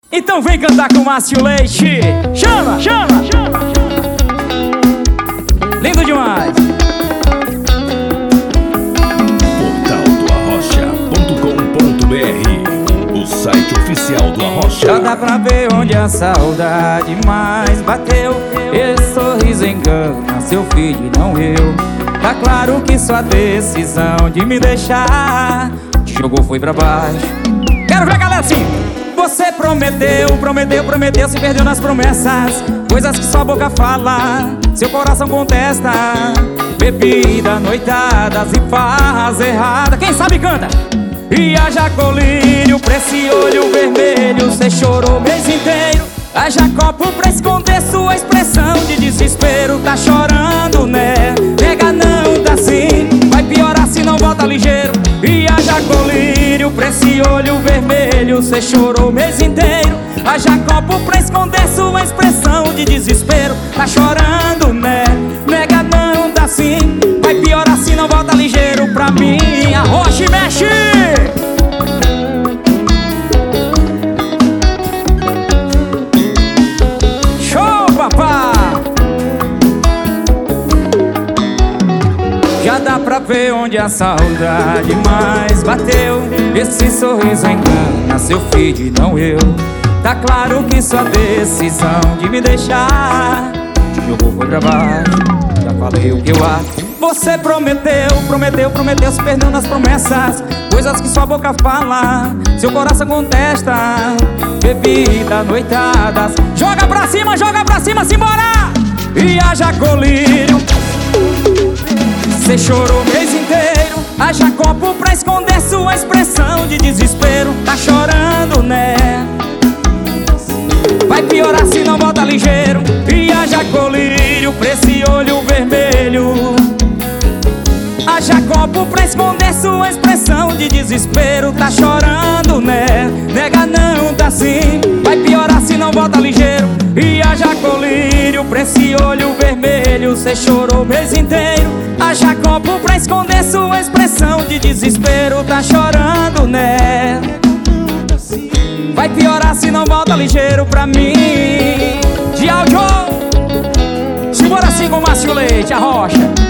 Então vem cantar com o Márcio Leite. Chama, chama, chama, chama. Lindo demais. Portaldoarrocha.com.br, o site oficial do Arrocha. Já dá pra ver onde a saudade mais bateu. Esse sorriso engana seu filho e não eu. Tá claro que sua decisão de me deixar te jogou foi pra baixo. Quero ver a galera assim. Você prometeu, prometeu, prometeu, se perdeu nas promessas. Coisas que sua boca fala, seu coração contesta. Bebida, noitadas e farras erradas. Quem sabe canta. E haja colírio pra esse olho vermelho. Cê chorou o mês inteiro. Haja copo pra esconder sua expressão de desespero. Tá chorando, né? Nega não, tá sim. Vai piorar se não volta ligeiro. E haja colírio pra esse olho vermelho. Cê chorou o mês inteiro. Haja copo pra esconder sua expressão de desespero. Tá chorando, né? Nega não, tá sim. Vai piorar se não volta ligeiro. Pra mim, arrocha e mexe. Já dá pra ver onde a saudade mais bateu. Esse sorriso engana seu filho e não eu. Tá claro que sua decisão de me deixar te jogou foi pra baixo. Já falei o que eu acho. Você prometeu, prometeu, prometeu, se perdeu nas promessas. Coisas que sua boca fala, seu coração contesta. Bebida, noitadas. Joga pra cima, simbora! E haja colírio. Cê chorou o mês inteiro. Haja copo pra esconder sua expressão de desespero. Tá chorando, né? Vai piorar se não volta ligeiro. E haja colírio pra esse olho vermelho. Haja copo pra esconder sua expressão de desespero. Tá chorando, né? Nega não, tá sim. Vai piorar se não volta ligeiro. E haja colírio pra esse olho vermelho. Cê chorou o mês inteiro. Haja copo pra esconder sua expressão de desespero. Tá chorando, né? Vai piorar se não volta ligeiro pra mim. De áudio, simbora assim com o Márcio Leite, Arrocha.